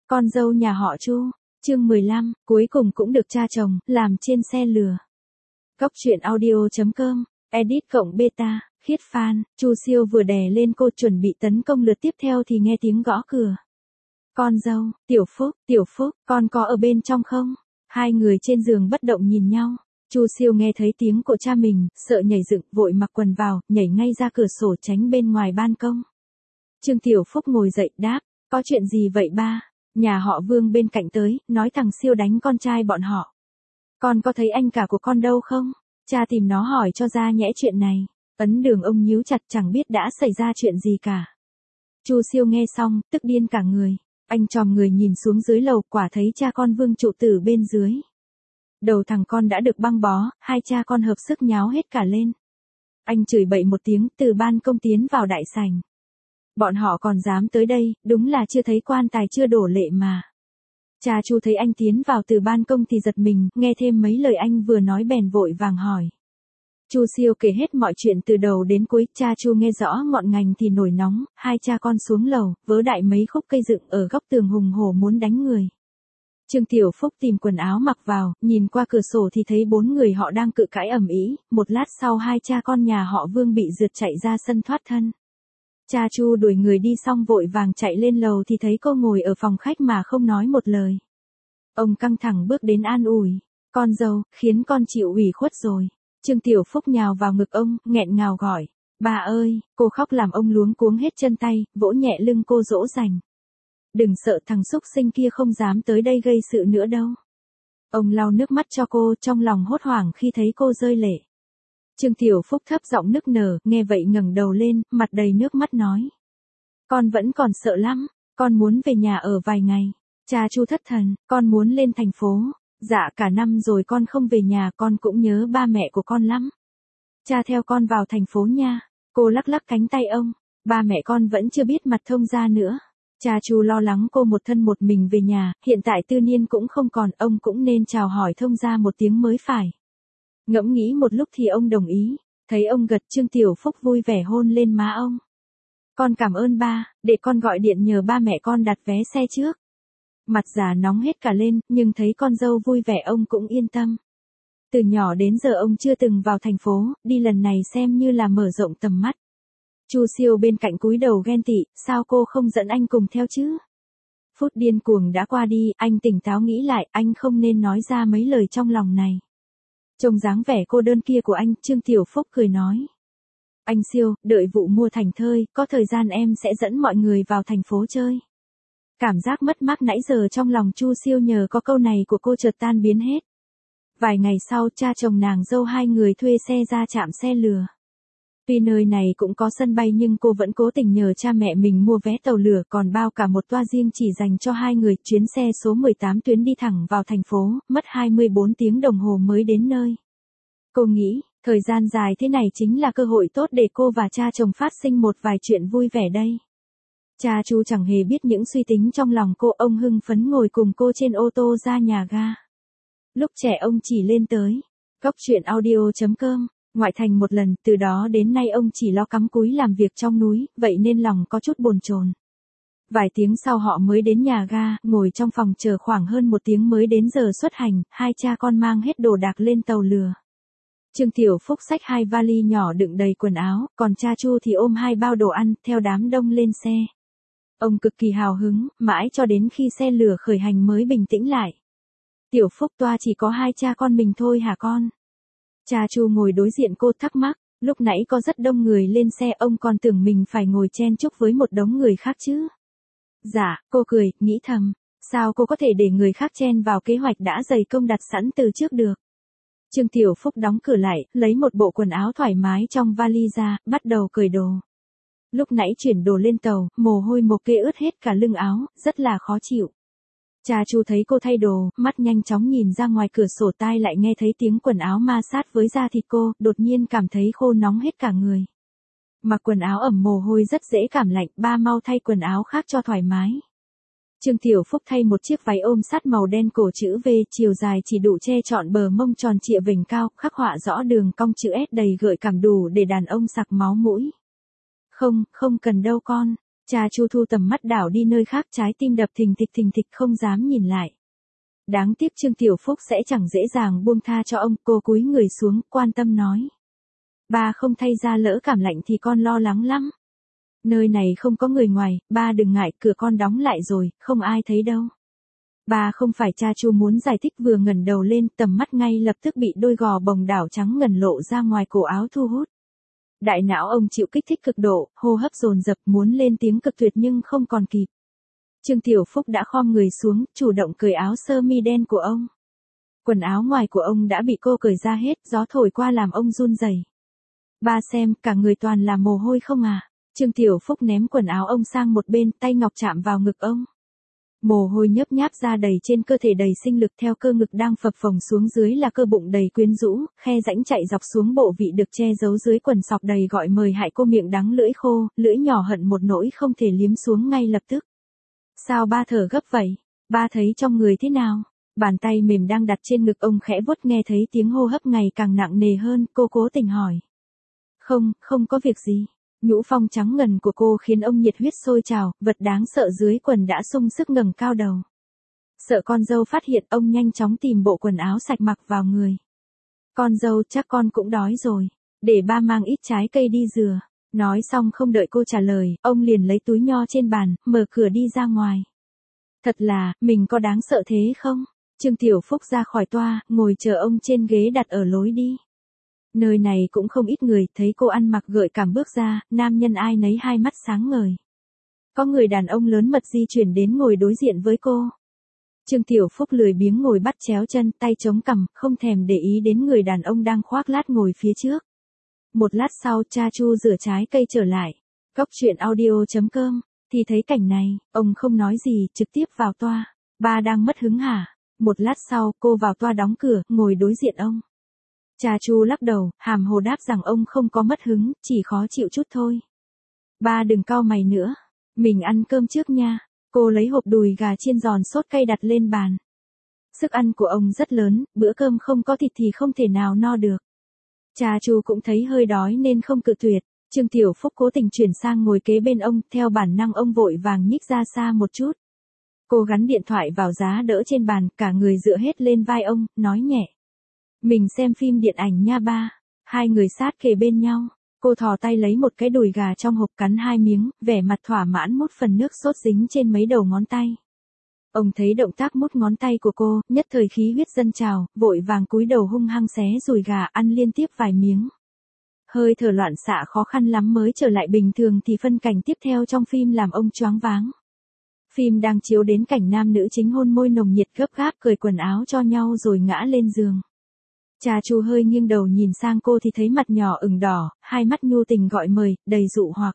Con dâu nhà họ Chu, chương 15, cuối cùng cũng được cha chồng làm trên xe lừa. Góc truyện audio.com, edit cộng beta, khiết fan, Chu Siêu vừa đè lên cô chuẩn bị tấn công lượt tiếp theo thì nghe tiếng gõ cửa. Con dâu, Tiểu Phúc, con có ở bên trong không? Hai người trên giường bất động nhìn nhau. Chu Siêu nghe thấy tiếng của cha mình, sợ nhảy dựng, vội mặc quần vào, nhảy ngay ra cửa sổ tránh bên ngoài ban công. Trương Tiểu Phúc ngồi dậy đáp, có chuyện gì vậy ba? Nhà họ Vương bên cạnh tới, nói thằng Siêu đánh con trai bọn họ. Con có thấy anh cả của con đâu không? Cha tìm nó hỏi cho ra nhẽ chuyện này. Ấn Đường ông nhíu chặt chẳng biết đã xảy ra chuyện gì cả. Chu Siêu nghe xong, tức điên cả người. Anh chòm người nhìn xuống dưới lầu, quả thấy cha con Vương trụ tử bên dưới. Đầu thằng con đã được băng bó, hai cha con hợp sức nháo hết cả lên. Anh chửi bậy một tiếng, từ ban công tiến vào đại sảnh. Bọn họ còn dám tới đây, đúng là chưa thấy quan tài chưa đổ lệ mà. Cha Chu thấy anh tiến vào từ ban công thì giật mình, nghe thêm mấy lời anh vừa nói bèn vội vàng hỏi. Chu Siêu kể hết mọi chuyện từ đầu đến cuối, cha Chu nghe rõ ngọn ngành thì nổi nóng, hai cha con xuống lầu, vớ đại mấy khúc cây dựng ở góc tường hùng hổ muốn đánh người. Trương Tiểu Phúc tìm quần áo mặc vào, nhìn qua cửa sổ thì thấy bốn người họ đang cự cãi ầm ĩ, một lát sau hai cha con nhà họ Vương bị rượt chạy ra sân thoát thân. Cha Chu đuổi người đi xong vội vàng chạy lên lầu thì thấy cô ngồi ở phòng khách mà không nói một lời. Ông căng thẳng bước đến an ủi, con dâu, khiến con chịu ủy khuất rồi. Trương Tiểu Phúc nhào vào ngực ông, nghẹn ngào gọi, bà ơi, cô khóc làm ông luống cuống hết chân tay, vỗ nhẹ lưng cô dỗ dành. Đừng sợ, thằng xúc sinh kia không dám tới đây gây sự nữa đâu. Ông lau nước mắt cho cô, trong lòng hốt hoảng khi thấy cô rơi lệ. Trương Tiểu Phúc thấp giọng nức nở, nghe vậy ngẩng đầu lên, mặt đầy nước mắt nói. Con vẫn còn sợ lắm, con muốn về nhà ở vài ngày. Cha Chu thất thần, con muốn lên thành phố. Dạ cả năm rồi con không về nhà, con cũng nhớ ba mẹ của con lắm. Cha theo con vào thành phố nha. Cô lắc lắc cánh tay ông, ba mẹ con vẫn chưa biết mặt thông gia nữa. Cha Chu lo lắng cô một thân một mình về nhà, hiện tại Tư Niên cũng không còn, ông cũng nên chào hỏi thông gia một tiếng mới phải. Ngẫm nghĩ một lúc thì ông đồng ý, thấy ông gật, Trương Tiểu Phúc vui vẻ hôn lên má ông. Con cảm ơn ba, để con gọi điện nhờ ba mẹ con đặt vé xe trước. Mặt già nóng hết cả lên, nhưng thấy con dâu vui vẻ ông cũng yên tâm. Từ nhỏ đến giờ ông chưa từng vào thành phố, đi lần này xem như là mở rộng tầm mắt. Chu Siêu bên cạnh cúi đầu ghen tị, sao cô không dẫn anh cùng theo chứ? Phút điên cuồng đã qua đi, anh tỉnh táo nghĩ lại, anh không nên nói ra mấy lời trong lòng này. Trông dáng vẻ cô đơn kia của anh, Trương Tiểu Phúc cười nói. Anh Siêu, đợi vụ mua thành thơi, có thời gian em sẽ dẫn mọi người vào thành phố chơi. Cảm giác mất mát nãy giờ trong lòng Chu Siêu nhờ có câu này của cô chợt tan biến hết. Vài ngày sau, cha chồng nàng dâu hai người thuê xe ra trạm xe lừa. Tuy nơi này cũng có sân bay nhưng cô vẫn cố tình nhờ cha mẹ mình mua vé tàu lửa, còn bao cả một toa riêng chỉ dành cho hai người. Chuyến xe số 18 tuyến đi thẳng vào thành phố, mất 24 tiếng đồng hồ mới đến nơi. Cô nghĩ, thời gian dài thế này chính là cơ hội tốt để cô và cha chồng phát sinh một vài chuyện vui vẻ đây. Cha Chu chẳng hề biết những suy tính trong lòng cô, ông hưng phấn ngồi cùng cô trên ô tô ra nhà ga. Lúc trẻ ông chỉ lên tới góc truyện audio.com, ngoại thành một lần, từ đó đến nay ông chỉ lo cắm cúi làm việc trong núi, vậy nên lòng có chút bồn chồn. Vài tiếng sau họ mới đến nhà ga, ngồi trong phòng chờ khoảng hơn một tiếng mới đến giờ xuất hành, hai cha con mang hết đồ đạc lên tàu lừa. Trương Tiểu Phúc xách hai vali nhỏ đựng đầy quần áo, còn cha Chu thì ôm hai bao đồ ăn, theo đám đông lên xe. Ông cực kỳ hào hứng, mãi cho đến khi xe lửa khởi hành mới bình tĩnh lại. Tiểu Phúc toa chỉ có hai cha con mình thôi hả con? Cha Chu ngồi đối diện cô thắc mắc, lúc nãy có rất đông người lên xe, ông còn tưởng mình phải ngồi chen chúc với một đống người khác chứ. Dạ, cô cười, nghĩ thầm, sao cô có thể để người khác chen vào kế hoạch đã dày công đặt sẵn từ trước được. Trương Tiểu Phúc đóng cửa lại, lấy một bộ quần áo thoải mái trong vali ra, bắt đầu cởi đồ. Lúc nãy chuyển đồ lên tàu, mồ hôi mồ kê ướt hết cả lưng áo, rất là khó chịu. Cha Chu thấy cô thay đồ, mắt nhanh chóng nhìn ra ngoài cửa sổ, tai lại nghe thấy tiếng quần áo ma sát với da thịt cô, đột nhiên cảm thấy khô nóng hết cả người. Mặc quần áo ẩm mồ hôi rất dễ cảm lạnh, ba mau thay quần áo khác cho thoải mái. Trương Tiểu Phúc thay một chiếc váy ôm sát màu đen cổ chữ V, chiều dài chỉ đủ che trọn bờ mông tròn trịa vành cao, khắc họa rõ đường cong chữ S đầy gợi cảm, đủ để đàn ông sặc máu mũi. Không cần đâu con. Cha Chu thu tầm mắt đảo đi nơi khác, trái tim đập thình thịch không dám nhìn lại. Đáng tiếc Trương Tiểu Phúc sẽ chẳng dễ dàng buông tha cho ông, cô cúi người xuống, quan tâm nói. Ba không thay ra lỡ cảm lạnh thì con lo lắng lắm. Nơi này không có người ngoài, ba đừng ngại, cửa con đóng lại rồi, không ai thấy đâu. Ba không phải. Cha Chu muốn giải thích, vừa ngẩng đầu lên, tầm mắt ngay lập tức bị đôi gò bồng đảo trắng ngần lộ ra ngoài cổ áo thu hút. Đại não ông chịu kích thích cực độ, hô hấp dồn dập, muốn lên tiếng cực tuyệt nhưng không còn kịp. Trương Tiểu Phúc đã khom người xuống, chủ động cởi áo sơ mi đen của ông. Quần áo ngoài của ông đã bị cô cởi ra hết, gió thổi qua làm ông run rẩy. Ba xem, cả người toàn là mồ hôi không à? Trương Tiểu Phúc ném quần áo ông sang một bên, tay ngọc chạm vào ngực ông. Mồ hôi nhớp nháp ra đầy trên cơ thể, đầy sinh lực, theo cơ ngực đang phập phồng xuống dưới là cơ bụng đầy quyến rũ, khe rãnh chạy dọc xuống bộ vị được che giấu dưới quần sọc đầy gọi mời hại cô, miệng đắng lưỡi khô, lưỡi nhỏ hận một nỗi không thể liếm xuống ngay lập tức. Sao ba thở gấp vậy? Ba thấy trong người thế nào? Bàn tay mềm đang đặt trên ngực ông khẽ vuốt, nghe thấy tiếng hô hấp ngày càng nặng nề hơn, cô cố tình hỏi. Không có việc gì. Nhũ phong trắng ngần của cô khiến ông nhiệt huyết sôi trào, vật đáng sợ dưới quần đã sung sức ngẩng cao đầu. Sợ con dâu phát hiện, ông nhanh chóng tìm bộ quần áo sạch mặc vào người. Con dâu, chắc con cũng đói rồi. Để ba mang ít trái cây đi rửa. Nói xong không đợi cô trả lời, ông liền lấy túi nho trên bàn, mở cửa đi ra ngoài. Thật là, mình có đáng sợ thế không? Trương Tiểu Phúc ra khỏi toa, ngồi chờ ông trên ghế đặt ở lối đi. Nơi này cũng không ít người, thấy cô ăn mặc gợi cảm bước ra, nam nhân ai nấy hai mắt sáng ngời. Có người đàn ông lớn mật di chuyển đến ngồi đối diện với cô. Trương Tiểu Phúc lười biếng ngồi bắt chéo chân, tay chống cằm, không thèm để ý đến người đàn ông đang khoác lác ngồi phía trước. Một lát sau, cha Chu rửa trái cây trở lại. Cóc truyện audio.com, thì thấy cảnh này, ông không nói gì, trực tiếp vào toa. Ba đang mất hứng hả? Một lát sau, cô vào toa đóng cửa, ngồi đối diện ông. Cha Chu lắc đầu, hàm hồ đáp rằng ông không có mất hứng, chỉ khó chịu chút thôi. Ba đừng cau mày nữa, mình ăn cơm trước nha. Cô lấy hộp đùi gà chiên giòn sốt cay đặt lên bàn. Sức ăn của ông rất lớn, bữa cơm không có thịt thì không thể nào no được. Cha Chu cũng thấy hơi đói nên không cự tuyệt. Trương Tiểu Phúc cố tình chuyển sang ngồi kế bên ông, theo bản năng ông vội vàng nhích ra xa một chút. Cô gắn điện thoại vào giá đỡ trên bàn, cả người dựa hết lên vai ông, nói nhẹ. Mình xem phim điện ảnh nha ba. Hai người sát kề bên nhau. Cô thò tay lấy một cái đùi gà trong hộp, cắn hai miếng, vẻ mặt thỏa mãn mút phần nước sốt dính trên mấy đầu ngón tay. Ông thấy động tác mút ngón tay của cô, nhất thời khí huyết dâng trào, vội vàng cúi đầu hung hăng xé dùi gà, ăn liên tiếp vài miếng. Hơi thở loạn xạ khó khăn lắm mới trở lại bình thường thì phân cảnh tiếp theo trong phim làm ông choáng váng. Phim đang chiếu đến cảnh nam nữ chính hôn môi nồng nhiệt, gấp gáp cởi quần áo cho nhau rồi ngã lên giường. Cha Chu hơi nghiêng đầu nhìn sang cô thì thấy mặt nhỏ ửng đỏ, hai mắt nhu tình gọi mời, đầy dụ hoặc.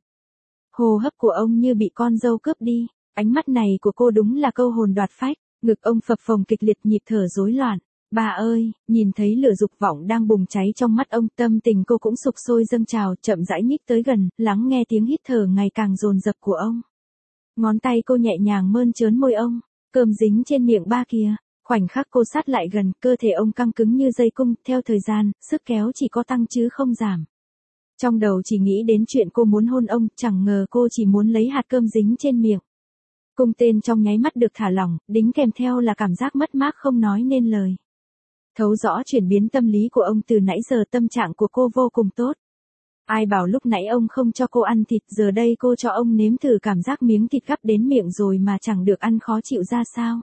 Hô hấp của ông như bị con dâu cướp đi, ánh mắt này của cô đúng là câu hồn đoạt phách, ngực ông phập phồng kịch liệt, nhịp thở rối loạn. Bà ơi, nhìn thấy lửa dục vọng đang bùng cháy trong mắt ông, tâm tình cô cũng sục sôi dâng trào, chậm rãi nhích tới gần, lắng nghe tiếng hít thở ngày càng dồn dập của ông. Ngón tay cô nhẹ nhàng mơn trớn môi ông, cơm dính trên miệng ba kìa. Khoảnh khắc cô sát lại gần, cơ thể ông căng cứng như dây cung, theo thời gian, sức kéo chỉ có tăng chứ không giảm. Trong đầu chỉ nghĩ đến chuyện cô muốn hôn ông, chẳng ngờ cô chỉ muốn lấy hạt cơm dính trên miệng. Cung tên trong nháy mắt được thả lỏng, đính kèm theo là cảm giác mất mát không nói nên lời. Thấu rõ chuyển biến tâm lý của ông, từ nãy giờ tâm trạng của cô vô cùng tốt. Ai bảo lúc nãy ông không cho cô ăn thịt, giờ đây cô cho ông nếm thử cảm giác miếng thịt gắp đến miệng rồi mà chẳng được ăn khó chịu ra sao.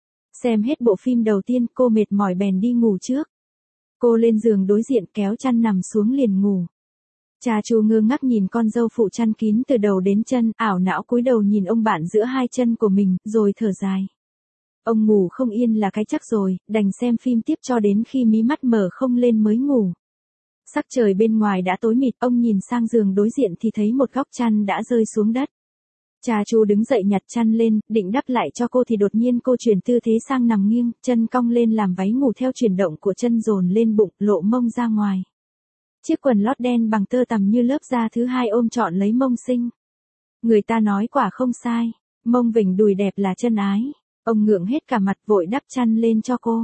Xem hết bộ phim đầu tiên, cô mệt mỏi bèn đi ngủ trước. Cô lên giường đối diện kéo chăn nằm xuống liền ngủ. Cha Chu ngơ ngác nhìn con dâu phụ chăn kín từ đầu đến chân, ảo não cúi đầu nhìn ông bạn giữa hai chân của mình, rồi thở dài. Ông ngủ không yên là cái chắc rồi, đành xem phim tiếp cho đến khi mí mắt mở không lên mới ngủ. Sắc trời bên ngoài đã tối mịt, ông nhìn sang giường đối diện thì thấy một góc chăn đã rơi xuống đất. Cha Chu đứng dậy nhặt chăn lên, định đắp lại cho cô thì đột nhiên cô chuyển tư thế sang nằm nghiêng, chân cong lên làm váy ngủ theo chuyển động của chân dồn lên bụng, lộ mông ra ngoài. Chiếc quần lót đen bằng tơ tằm như lớp da thứ hai ôm trọn lấy mông xinh. Người ta nói quả không sai, mông vểnh đùi đẹp là chân ái. Ông ngượng hết cả mặt vội đắp chăn lên cho cô.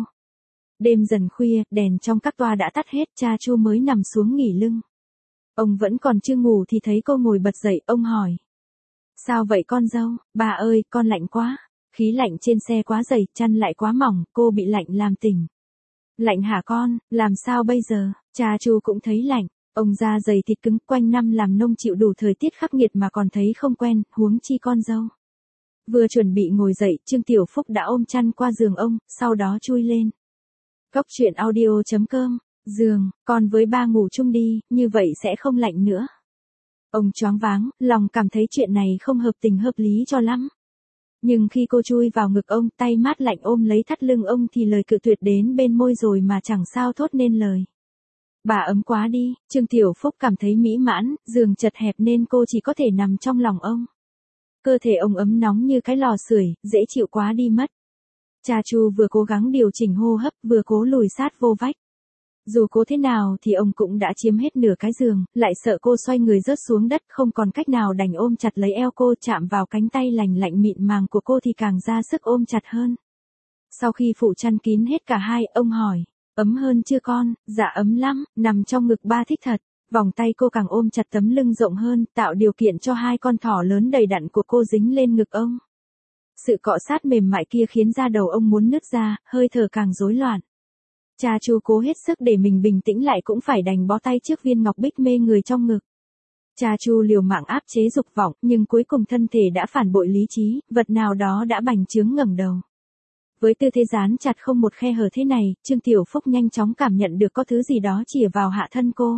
Đêm dần khuya, đèn trong các toa đã tắt hết, cha Chu mới nằm xuống nghỉ lưng. Ông vẫn còn chưa ngủ thì thấy cô ngồi bật dậy, ông hỏi. Sao vậy con dâu, bà ơi, con lạnh quá. Khí lạnh trên xe quá dày, chăn lại quá mỏng, cô bị lạnh làm tỉnh. Lạnh hả con, làm sao bây giờ, cha Chu cũng thấy lạnh. Ông da dày thịt cứng, quanh năm làm nông chịu đủ thời tiết khắc nghiệt mà còn thấy không quen, huống chi con dâu. Vừa chuẩn bị ngồi dậy, Trương Tiểu Phúc đã ôm chăn qua giường ông, sau đó chui lên. Cốc truyện audio.com, giường, con với ba ngủ chung đi, như vậy sẽ không lạnh nữa. Ông choáng váng, lòng cảm thấy chuyện này không hợp tình hợp lý cho lắm. Nhưng khi cô chui vào ngực ông, tay mát lạnh ôm lấy thắt lưng ông thì lời cự tuyệt đến bên môi rồi mà chẳng sao thốt nên lời. Bà ấm quá đi, Trương Tiểu Phúc cảm thấy mỹ mãn, giường chật hẹp nên cô chỉ có thể nằm trong lòng ông. Cơ thể ông ấm nóng như cái lò sưởi, dễ chịu quá đi mất. Cha Chu vừa cố gắng điều chỉnh hô hấp, vừa cố lùi sát vô vách. Dù cố thế nào thì ông cũng đã chiếm hết nửa cái giường, lại sợ cô xoay người rớt xuống đất, không còn cách nào đành ôm chặt lấy eo cô, chạm vào cánh tay lành lạnh mịn màng của cô thì càng ra sức ôm chặt hơn. Sau khi phủ chăn kín hết cả hai, ông hỏi, ấm hơn chưa con? Dạ ấm lắm, nằm trong ngực ba thích thật. Vòng tay cô càng ôm chặt tấm lưng rộng hơn, tạo điều kiện cho hai con thỏ lớn đầy đặn của cô dính lên ngực ông. Sự cọ sát mềm mại kia khiến da đầu ông muốn nứt ra, hơi thở càng rối loạn. Cha Chu cố hết sức để mình bình tĩnh lại cũng phải đành bó tay trước viên ngọc bích mê người trong ngực. Cha Chu liều mạng áp chế dục vọng, nhưng cuối cùng thân thể đã phản bội lý trí, vật nào đó đã bành trướng ngẩng đầu. Với tư thế dán chặt không một khe hở thế này, Trương Tiểu Phúc nhanh chóng cảm nhận được có thứ gì đó chìa vào hạ thân cô.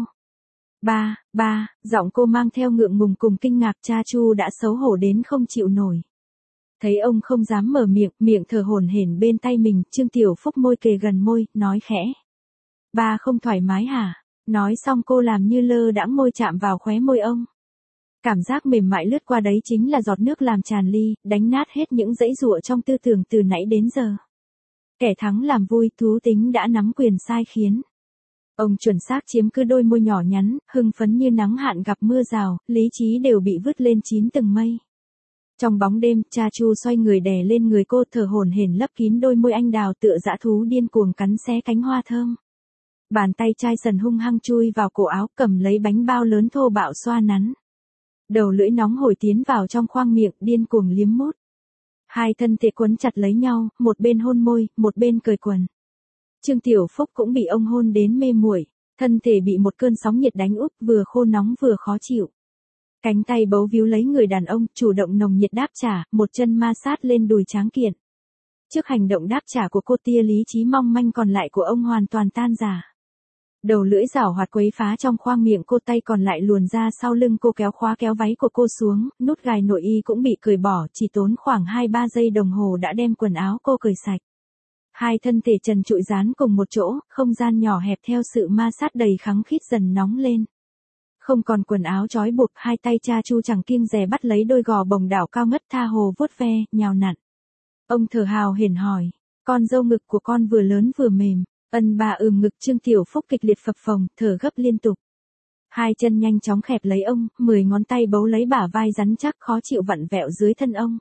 Ba, giọng cô mang theo ngượng ngùng cùng kinh ngạc. Cha Chu đã xấu hổ đến không chịu nổi. Thấy ông không dám mở miệng, miệng thở hổn hển bên tay mình, Trương Tiểu Phúc môi kề gần môi, nói khẽ. Ba không thoải mái hả? Nói xong cô làm như lơ đãng môi chạm vào khóe môi ông. Cảm giác mềm mại lướt qua đấy chính là giọt nước làm tràn ly, đánh nát hết những dãy dụa trong tư tưởng từ nãy đến giờ. Kẻ thắng làm vui, thú tính đã nắm quyền sai khiến. Ông chuẩn xác chiếm cứ đôi môi nhỏ nhắn, hưng phấn như nắng hạn gặp mưa rào, lý trí đều bị vứt lên 9 tầng mây. Trong bóng đêm, cha Chu xoay người đè lên người cô, thở hổn hển lấp kín đôi môi anh đào tựa dã thú điên cuồng cắn xé cánh hoa thơm. Bàn tay chai sần hung hăng chui vào cổ áo, cầm lấy bánh bao lớn thô bạo xoa nắn. Đầu lưỡi nóng hổi tiến vào trong khoang miệng, điên cuồng liếm mút. Hai thân thể quấn chặt lấy nhau, một bên hôn môi, một bên cởi quần. Trương Tiểu Phúc cũng bị ông hôn đến mê muội, thân thể bị một cơn sóng nhiệt đánh úp, vừa khô nóng vừa khó chịu. Cánh tay bấu víu lấy người đàn ông, chủ động nồng nhiệt đáp trả, một chân ma sát lên đùi tráng kiện. Trước hành động đáp trả của cô, tia lý trí mong manh còn lại của ông hoàn toàn tan rã. Đầu lưỡi giảo hoạt quấy phá trong khoang miệng cô, tay còn lại luồn ra sau lưng cô kéo khóa kéo váy của cô xuống, nút gài nội y cũng bị cởi bỏ, chỉ tốn khoảng 2-3 giây đồng hồ đã đem quần áo cô cởi sạch. Hai thân thể trần trụi dán cùng một chỗ, không gian nhỏ hẹp theo sự ma sát đầy khăng khít dần nóng lên. Không còn quần áo trói buộc, hai tay cha Chu chẳng kiêng dè bắt lấy đôi gò bồng đảo cao ngất, tha hồ vuốt ve, nhào nặn. Ông thở hào hển hỏi, con dâu ngực của con vừa lớn vừa mềm. Bà ngực. Trương Tiểu Phúc kịch liệt phập phồng, thở gấp liên tục. Hai chân nhanh chóng khẹp lấy ông, 10 ngón tay bấu lấy bả vai rắn chắc khó chịu vặn vẹo dưới thân ông.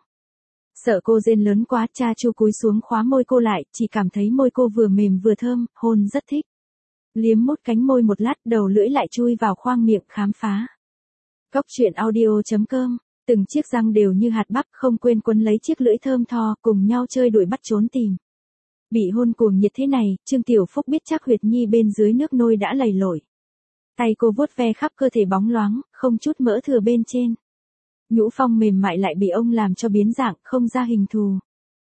Sợ cô rên lớn quá, cha Chu cúi xuống khóa môi cô lại, chỉ cảm thấy môi cô vừa mềm vừa thơm, hôn rất thích. Liếm mút cánh môi một lát, đầu lưỡi lại chui vào khoang miệng khám phá. Cốc truyện audio.com, từng chiếc răng đều như hạt bắp, không quên quấn lấy chiếc lưỡi thơm tho, cùng nhau chơi đuổi bắt trốn tìm. Bị hôn cuồng nhiệt thế này, Trương Tiểu Phúc biết chắc huyệt nhi bên dưới nước nôi đã lầy lội. Tay cô vuốt ve khắp cơ thể bóng loáng, không chút mỡ thừa bên trên. Nhũ phong mềm mại lại bị ông làm cho biến dạng, không ra hình thù.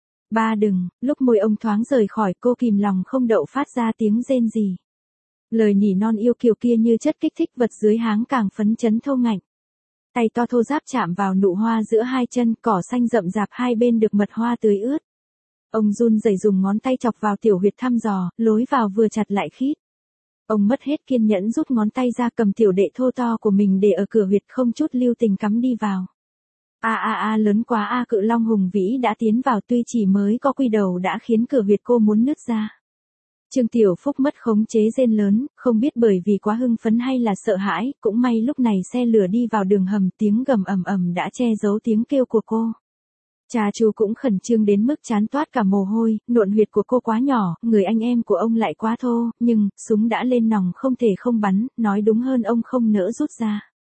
Ba đừng, lúc môi ông thoáng rời khỏi cô, kìm lòng không đậu phát ra tiếng rên rỉ. Lời nỉ non yêu kiều kia như chất kích thích vật dưới háng càng phấn chấn thô ngạnh. Tay to thô ráp chạm vào nụ hoa giữa hai chân, cỏ xanh rậm rạp hai bên được mật hoa tưới ướt. Ông run rẩy dùng ngón tay chọc vào tiểu huyệt thăm dò, lối vào vừa chặt lại khít. Ông mất hết kiên nhẫn rút ngón tay ra, cầm tiểu đệ thô to của mình để ở cửa huyệt, không chút lưu tình cắm đi vào. Lớn quá cự long hùng vĩ đã tiến vào, tuy chỉ mới có quy đầu đã khiến cửa huyệt cô muốn nứt ra. Trương Tiểu Phúc mất khống chế rên lớn, không biết bởi vì quá hưng phấn hay là sợ hãi, cũng may lúc này xe lửa đi vào đường hầm, tiếng gầm ầm ầm đã che giấu tiếng kêu của cô. Cha Chu cũng khẩn trương đến mức chán toát cả mồ hôi, nộn huyệt của cô quá nhỏ, người anh em của ông lại quá thô, nhưng, súng đã lên nòng không thể không bắn, nói đúng hơn ông không nỡ rút ra.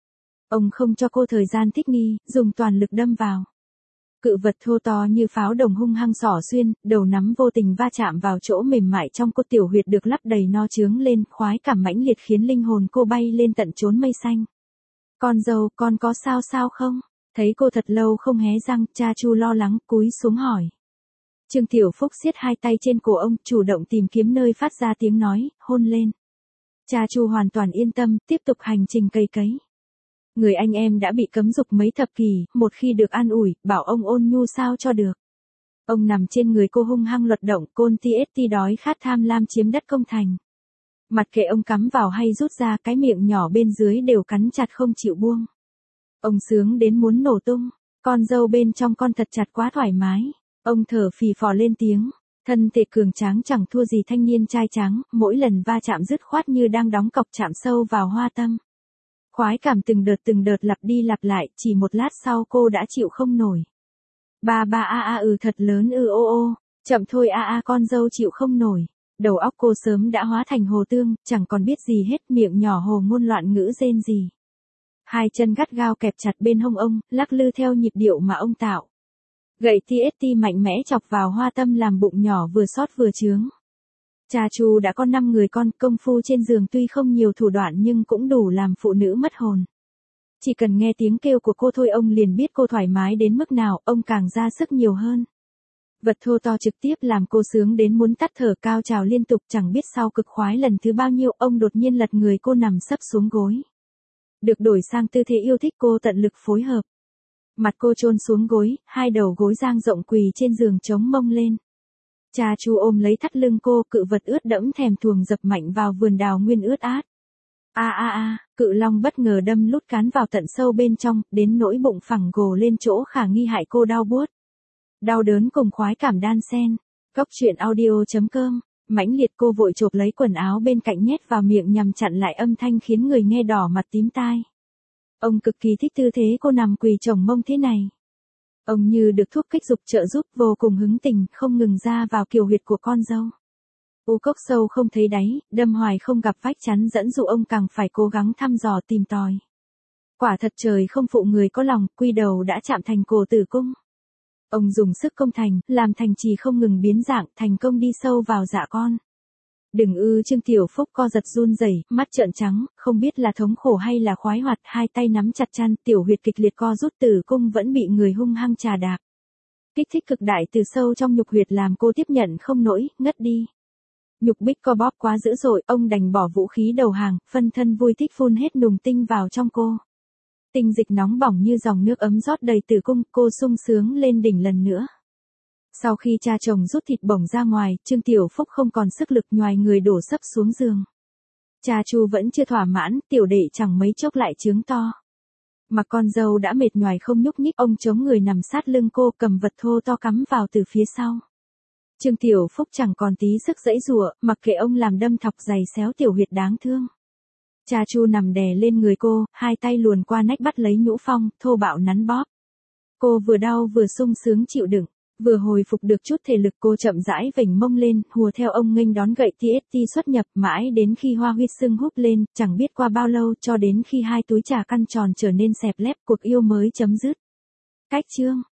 Ông không cho cô thời gian thích nghi, dùng toàn lực đâm vào. Cự vật thô to như pháo đồng hung hăng xỏ xuyên, đầu nắm vô tình va chạm vào chỗ mềm mại trong cô, tiểu huyệt được lắp đầy no chướng lên, khoái cảm mãnh liệt khiến linh hồn cô bay lên tận chốn mây xanh. Con dâu, con có sao không? Thấy cô thật lâu không hé răng, cha Chu lo lắng cúi xuống hỏi. Trương Tiểu Phúc siết hai tay trên cổ ông, chủ động tìm kiếm nơi phát ra tiếng nói, hôn lên. Cha Chu hoàn toàn yên tâm, tiếp tục hành trình cày cấy. Người anh em đã bị cấm dục mấy thập kỷ, một khi được an ủi, bảo ông ôn nhu sao cho được. Ông nằm trên người cô hung hăng luật động, côn TST đói khát tham lam chiếm đất công thành. Mặt kệ ông cắm vào hay rút ra, cái miệng nhỏ bên dưới đều cắn chặt không chịu buông. Ông sướng đến muốn nổ tung, con dâu bên trong con thật chặt quá thoải mái. Ông thở phì phò lên tiếng, thân thể cường tráng chẳng thua gì thanh niên trai trắng, mỗi lần va chạm dứt khoát như đang đóng cọc chạm sâu vào hoa tâm. Khoái cảm từng đợt lặp đi lặp lại, chỉ một lát sau cô đã chịu không nổi. Ba thật lớn ô, chậm thôi con dâu chịu không nổi. Đầu óc cô sớm đã hóa thành hồ tương, chẳng còn biết gì hết, miệng nhỏ hồ ngôn loạn ngữ rên gì. Hai chân gắt gao kẹp chặt bên hông ông, lắc lư theo nhịp điệu mà ông tạo. Gậy TST mạnh mẽ chọc vào hoa tâm làm bụng nhỏ vừa xót vừa chướng. Cha Chu đã có 5 người con, công phu trên giường tuy không nhiều thủ đoạn nhưng cũng đủ làm phụ nữ mất hồn. Chỉ cần nghe tiếng kêu của cô thôi ông liền biết cô thoải mái đến mức nào, ông càng ra sức nhiều hơn. Vật thô to trực tiếp làm cô sướng đến muốn tắt thở, cao trào liên tục, chẳng biết sau cực khoái lần thứ bao nhiêu, ông đột nhiên lật người cô nằm sấp xuống gối. Được đổi sang tư thế yêu thích, cô tận lực phối hợp. Mặt cô chôn xuống gối, hai đầu gối dang rộng quỳ trên giường chống mông lên. Cha Chu ôm lấy thắt lưng cô, cự vật ướt đẫm thèm thuồng dập mạnh vào vườn đào nguyên ướt át. Cự long bất ngờ đâm lút cán vào tận sâu bên trong, đến nỗi bụng phẳng gồ lên chỗ khả nghi hại cô đau buốt. Đau đớn cùng khoái cảm đan xen. Góc truyện audio.com. Mãnh liệt cô vội chộp lấy quần áo bên cạnh nhét vào miệng nhằm chặn lại âm thanh khiến người nghe đỏ mặt tím tai. Ông cực kỳ thích tư thế cô nằm quỳ chồng mông thế này. Ông như được thuốc kích dục trợ giúp, vô cùng hứng tình, không ngừng ra vào kiều huyệt của con dâu. U cốc sâu không thấy đáy, đâm hoài không gặp vách chắn dẫn dụ ông càng phải cố gắng thăm dò tìm tòi. Quả thật trời không phụ người có lòng, quy đầu đã chạm thành cổ tử cung. Ông dùng sức công thành, làm thành trì không ngừng biến dạng, thành công đi sâu vào dạ con. Trương Tiểu Phúc co giật run rẩy, mắt trợn trắng, không biết là thống khổ hay là khoái hoạt, hai tay nắm chặt chăn, tiểu huyệt kịch liệt co rút, tử cung vẫn bị người hung hăng trà đạp. Kích thích cực đại từ sâu trong nhục huyệt làm cô tiếp nhận không nổi, ngất đi. Nhục bích co bóp quá dữ dội, ông đành bỏ vũ khí đầu hàng, phân thân vui thích phun hết nùng tinh vào trong cô. Tinh dịch nóng bỏng như dòng nước ấm rót đầy tử cung, cô sung sướng lên đỉnh lần nữa. Sau khi cha chồng rút thịt bổng ra ngoài, Trương Tiểu Phúc không còn sức lực, nhoài người đổ sấp xuống giường. Cha Chu vẫn chưa thỏa mãn, tiểu đệ chẳng mấy chốc lại chướng to. Mà con dâu đã mệt nhoài không nhúc nhích, ông chống người nằm sát lưng cô, cầm vật thô to cắm vào từ phía sau. Trương Tiểu Phúc chẳng còn tí sức giãy giụa, mặc kệ ông làm đâm thọc giày xéo tiểu huyệt đáng thương. Cha Chu nằm đè lên người cô, hai tay luồn qua nách bắt lấy nhũ phong, thô bạo nắn bóp. Cô vừa đau vừa sung sướng chịu đựng. Vừa hồi phục được chút thể lực, cô chậm rãi vểnh mông lên, hùa theo ông nghênh đón gậy TST xuất nhập, mãi đến khi hoa huyết sưng húp lên, chẳng biết qua bao lâu, cho đến khi hai túi trà căn tròn trở nên xẹp lép, cuộc yêu mới chấm dứt. Cách chương